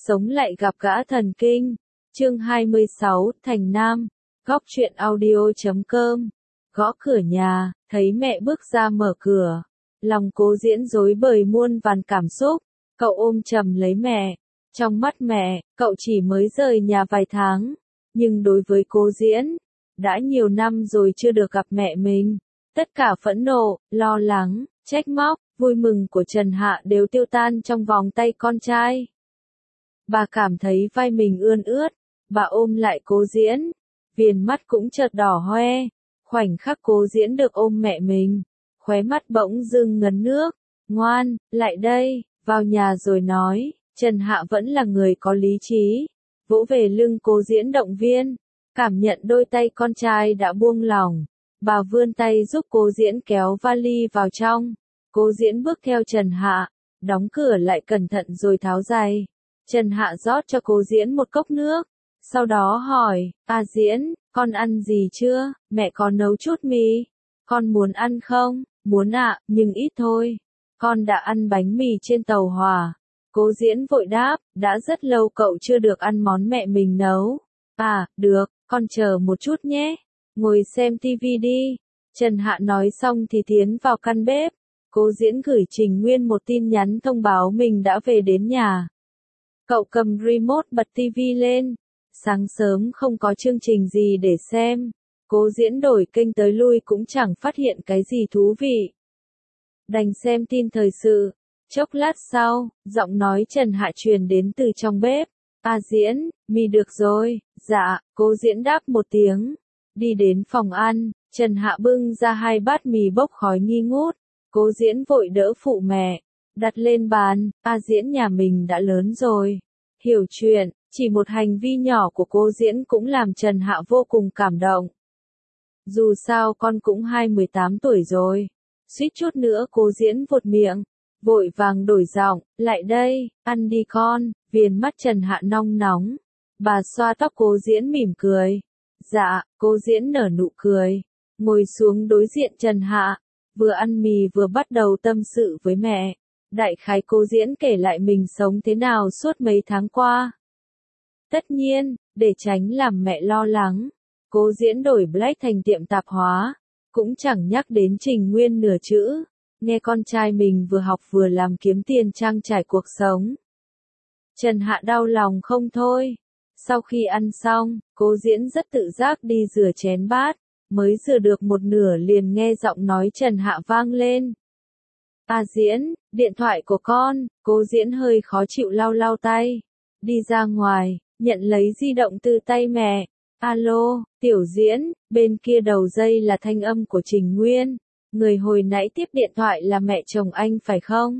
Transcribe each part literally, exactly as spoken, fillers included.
Sống lại gặp gã thần kinh. Chương hai mươi sáu, Thành Nam. Góc truyện audio chấm com. Gõ cửa nhà, thấy mẹ bước ra mở cửa. Lòng Cố Diễn rối bời muôn vàn cảm xúc. Cậu ôm chầm lấy mẹ. Trong mắt mẹ, cậu chỉ mới rời nhà vài tháng. Nhưng đối với Cố Diễn, đã nhiều năm rồi chưa được gặp mẹ mình. Tất cả phẫn nộ, lo lắng, trách móc, vui mừng của Trần Hạ đều tiêu tan trong vòng tay con trai. Bà cảm thấy vai mình ươn ướt, bà ôm lại Cố Diễn, viền mắt cũng chợt đỏ hoe. Khoảnh khắc Cố Diễn được ôm mẹ mình, khóe mắt bỗng dưng ngấn nước. Ngoan, lại đây, vào nhà rồi nói. Trần Hạ vẫn là người có lý trí, vỗ về lưng Cố Diễn động viên, cảm nhận đôi tay con trai đã buông lỏng. Bà vươn tay giúp Cố Diễn kéo vali vào trong. Cố Diễn bước theo Trần Hạ, đóng cửa lại cẩn thận rồi tháo giày. Trần Hạ rót cho Cố Diễn một cốc nước, sau đó hỏi, à Diễn, con ăn gì chưa, mẹ có nấu chút mì, con muốn ăn không? Muốn ạ, nhưng ít thôi, con đã ăn bánh mì trên tàu hỏa. Cố Diễn vội đáp, đã rất lâu cậu chưa được ăn món mẹ mình nấu. À, được, con chờ một chút nhé, ngồi xem tivi đi. Trần Hạ nói xong thì tiến vào căn bếp. Cố Diễn gửi Trình Nguyên một tin nhắn thông báo mình đã về đến nhà. Cậu cầm remote bật tivi lên. Sáng sớm không có chương trình gì để xem. Cố Diễn đổi kênh tới lui cũng chẳng phát hiện cái gì thú vị. Đành xem tin thời sự. Chốc lát sau, giọng nói Trần Hạ truyền đến từ trong bếp. À Diễn, mì được rồi. Dạ, Cố Diễn đáp một tiếng. Đi đến phòng ăn, Trần Hạ bưng ra hai bát mì bốc khói nghi ngút. Cố Diễn vội đỡ phụ mẹ, đặt lên bàn. A Diễn nhà mình đã lớn rồi, hiểu chuyện. Chỉ một hành vi nhỏ của Cố Diễn cũng làm Trần Hạ vô cùng cảm động. Dù sao con cũng hai mươi tám tuổi rồi. Suýt chút nữa Cố Diễn vụt miệng, vội vàng đổi giọng, lại đây, ăn đi con. Viền mắt Trần Hạ nong nóng. Bà xoa tóc Cố Diễn mỉm cười. Dạ, Cố Diễn nở nụ cười, ngồi xuống đối diện Trần Hạ, vừa ăn mì vừa bắt đầu tâm sự với mẹ. Đại khái Cố Diễn kể lại mình sống thế nào suốt mấy tháng qua. Tất nhiên, để tránh làm mẹ lo lắng, Cố Diễn đổi Black thành tiệm tạp hóa, cũng chẳng nhắc đến Trình Nguyên nửa chữ. Nghe con trai mình vừa học vừa làm kiếm tiền trang trải cuộc sống, Trần Hạ đau lòng không thôi. Sau khi ăn xong, Cố Diễn rất tự giác đi rửa chén bát, mới rửa được một nửa liền nghe giọng nói Trần Hạ vang lên. À Diễn, điện thoại của con. Cố Diễn hơi khó chịu lau lau tay, đi ra ngoài, nhận lấy di động từ tay mẹ. Alo, Tiểu Diễn, bên kia đầu dây là thanh âm của Trình Nguyên. Người hồi nãy tiếp điện thoại là mẹ chồng anh phải không?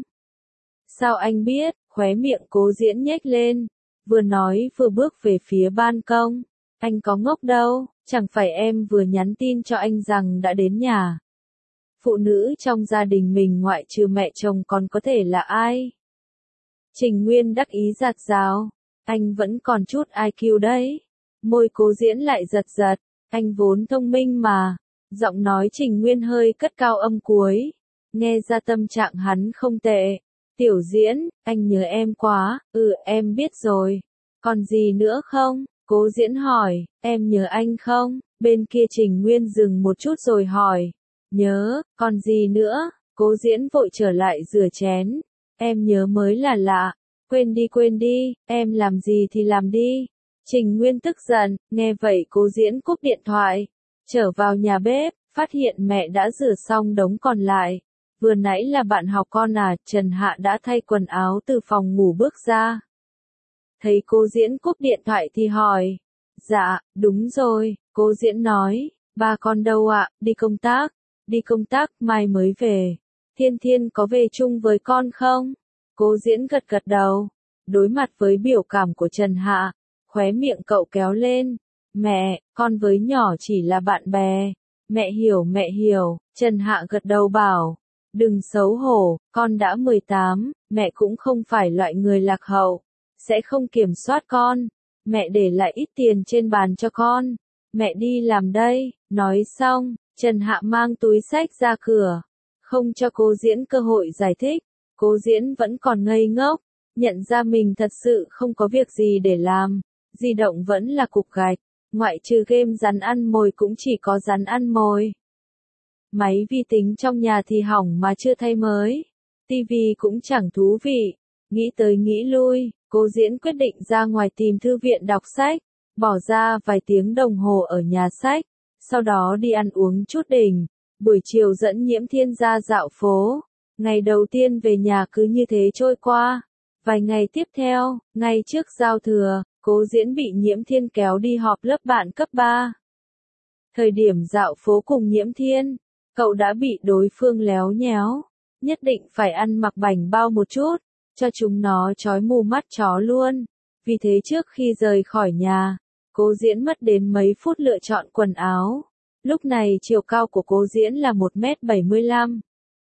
Sao anh biết? Khóe miệng Cố Diễn nhếch lên, vừa nói vừa bước về phía ban công. Anh có ngốc đâu, chẳng phải em vừa nhắn tin cho anh rằng đã đến nhà. Phụ nữ trong gia đình mình ngoại trừ mẹ chồng còn có thể là ai? Trình Nguyên đắc ý giạt rào, anh vẫn còn chút i kiu đấy. Môi Cố Diễn lại giật giật, anh vốn thông minh mà. Giọng nói Trình Nguyên hơi cất cao âm cuối, nghe ra tâm trạng hắn không tệ. Tiểu Diễn, anh nhớ em quá. Ừ, em biết rồi. Còn gì nữa không? Cố Diễn hỏi, em nhớ anh không? Bên kia Trình Nguyên dừng một chút rồi hỏi, nhớ, còn gì nữa? Cố Diễn vội trở lại rửa chén. Em nhớ mới là lạ. Quên đi quên đi, em làm gì thì làm đi. Trình Nguyên tức giận, nghe vậy Cố Diễn cúp điện thoại, trở vào nhà bếp, phát hiện mẹ đã rửa xong đống còn lại. Vừa nãy là bạn học con à? Trần Hạ đã thay quần áo từ phòng ngủ bước ra. Thấy Cố Diễn cúp điện thoại thì hỏi. Dạ, đúng rồi, Cố Diễn nói. Ba con đâu ạ? Đi công tác. Đi công tác, mai mới về. Thiên Thiên có về chung với con không? Cố Diễn gật gật đầu. Đối mặt với biểu cảm của Trần Hạ, khóe miệng cậu kéo lên. Mẹ, con với nhỏ chỉ là bạn bè. Mẹ hiểu mẹ hiểu. Trần Hạ gật đầu bảo. Đừng xấu hổ, con đã mười tám, mẹ cũng không phải loại người lạc hậu, sẽ không kiểm soát con. Mẹ để lại ít tiền trên bàn cho con. Mẹ đi làm đây. Nói xong, Trần Hạ mang túi xách ra cửa, không cho Cố Diễn cơ hội giải thích. Cố Diễn vẫn còn ngây ngốc, nhận ra mình thật sự không có việc gì để làm, di động vẫn là cục gạch, ngoại trừ game rắn ăn mồi cũng chỉ có rắn ăn mồi. Máy vi tính trong nhà thì hỏng mà chưa thay mới, tivi cũng chẳng thú vị, nghĩ tới nghĩ lui, Cố Diễn quyết định ra ngoài tìm thư viện đọc sách, bỏ ra vài tiếng đồng hồ ở nhà sách, sau đó đi ăn uống chút đỉnh, buổi chiều dẫn Nhiễm Thiên ra dạo phố. Ngày đầu tiên về nhà cứ như thế trôi qua. Vài ngày tiếp theo, ngay trước giao thừa, Cố Diễn bị Nhiễm Thiên kéo đi họp lớp bạn cấp ba. Thời điểm dạo phố cùng Nhiễm Thiên, cậu đã bị đối phương léo nhéo, nhất định phải ăn mặc bảnh bao một chút, cho chúng nó chói mù mắt chó luôn. Vì thế trước khi rời khỏi nhà, Cố Diễn mất đến mấy phút lựa chọn quần áo. Lúc này chiều cao của Cố Diễn là một mét bảy mươi lăm.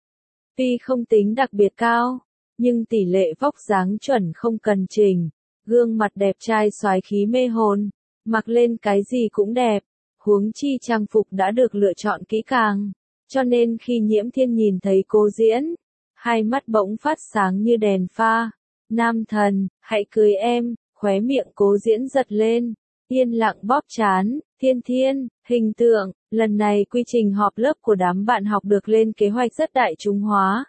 Tuy không tính đặc biệt cao, nhưng tỷ lệ vóc dáng chuẩn không cần chỉnh, gương mặt đẹp trai soái khí mê hồn, mặc lên cái gì cũng đẹp, huống chi trang phục đã được lựa chọn kỹ càng, cho nên khi Nhiễm Thiên nhìn thấy Cố Diễn, hai mắt bỗng phát sáng như đèn pha. Nam thần, hãy cưới em, khóe miệng Cố Diễn giật lên, yên lặng bóp trán. Thiên Thiên, hình tượng, lần này quy trình họp lớp của đám bạn học được lên kế hoạch rất đại chúng hóa.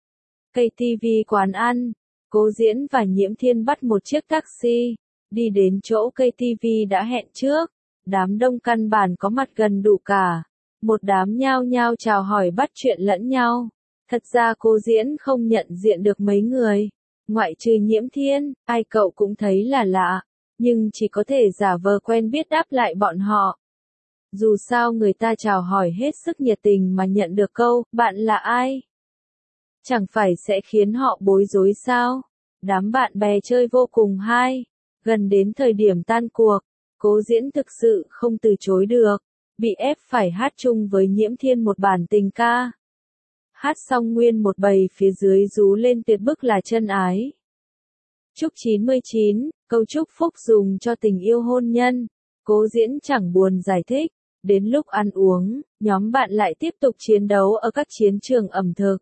Cây ti vi quán ăn, Cố Diễn và Nhiễm Thiên bắt một chiếc taxi, đi đến chỗ cây ti vi đã hẹn trước. Đám đông căn bản có mặt gần đủ cả, một đám nhao nhao chào hỏi bắt chuyện lẫn nhau. Thật ra Cố Diễn không nhận diện được mấy người, ngoại trừ Nhiễm Thiên, ai cậu cũng thấy là lạ, nhưng chỉ có thể giả vờ quen biết đáp lại bọn họ. Dù sao người ta chào hỏi hết sức nhiệt tình mà nhận được câu, bạn là ai? Chẳng phải sẽ khiến họ bối rối sao? Đám bạn bè chơi vô cùng hay. Gần đến thời điểm tan cuộc, Cố Diễn thực sự không từ chối được, bị ép phải hát chung với Nhiễm Thiên một bản tình ca. Hát xong nguyên một bầy phía dưới rú lên tuyệt bức là chân ái. Chúc chín mươi chín, câu chúc phúc dùng cho tình yêu hôn nhân. Cố Diễn chẳng buồn giải thích. Đến lúc ăn uống, nhóm bạn lại tiếp tục chiến đấu ở các chiến trường ẩm thực.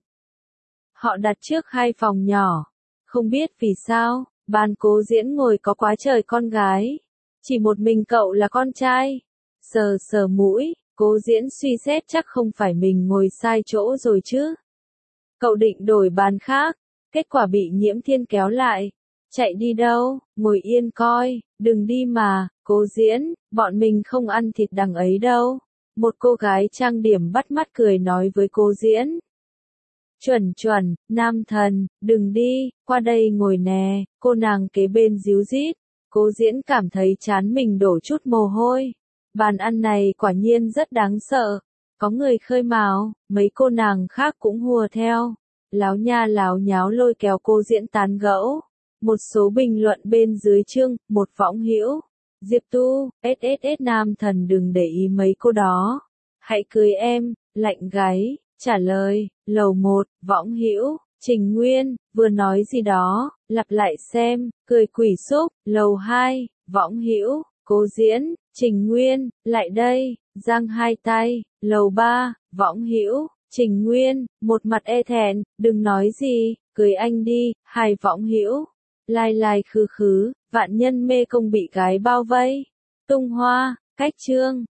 Họ đặt trước hai phòng nhỏ. Không biết vì sao, bàn Cố Diễn ngồi có quá trời con gái. Chỉ một mình cậu là con trai. Sờ sờ mũi, Cố Diễn suy xét chắc không phải mình ngồi sai chỗ rồi chứ. Cậu định đổi bàn khác, kết quả bị Nhiễm Thiên kéo lại. Chạy đi đâu, ngồi yên coi, đừng đi mà, Cố Diễn, bọn mình không ăn thịt đằng ấy đâu. Một cô gái trang điểm bắt mắt cười nói với Cố Diễn. Chuẩn chuẩn, nam thần, đừng đi, qua đây ngồi nè, cô nàng kế bên díu dít. Cố Diễn cảm thấy trán mình đổ chút mồ hôi. Bàn ăn này quả nhiên rất đáng sợ. Có người khơi mào, mấy cô nàng khác cũng hùa theo. Láo nha láo nháo lôi kéo Cố Diễn tán gẫu. Một số bình luận bên dưới chương, một võng hữu. Diệp Tu, ét ét ét nam thần đừng để ý mấy cô đó. Hãy cưới em, lạnh gáy, trả lời, lầu một, võng hữu, Trình Nguyên, vừa nói gì đó, lặp lại xem, cười quỷ xúc, lầu hai, võng hữu, Cố Diễn, Trình Nguyên, lại đây, giang hai tay, lầu ba, võng hữu, Trình Nguyên, một mặt e thẹn, đừng nói gì, cưới anh đi, hai võng hữu. Lai lai khứ khứ, vạn nhân mê công bị gái bao vây. Tung hoa, cách chương.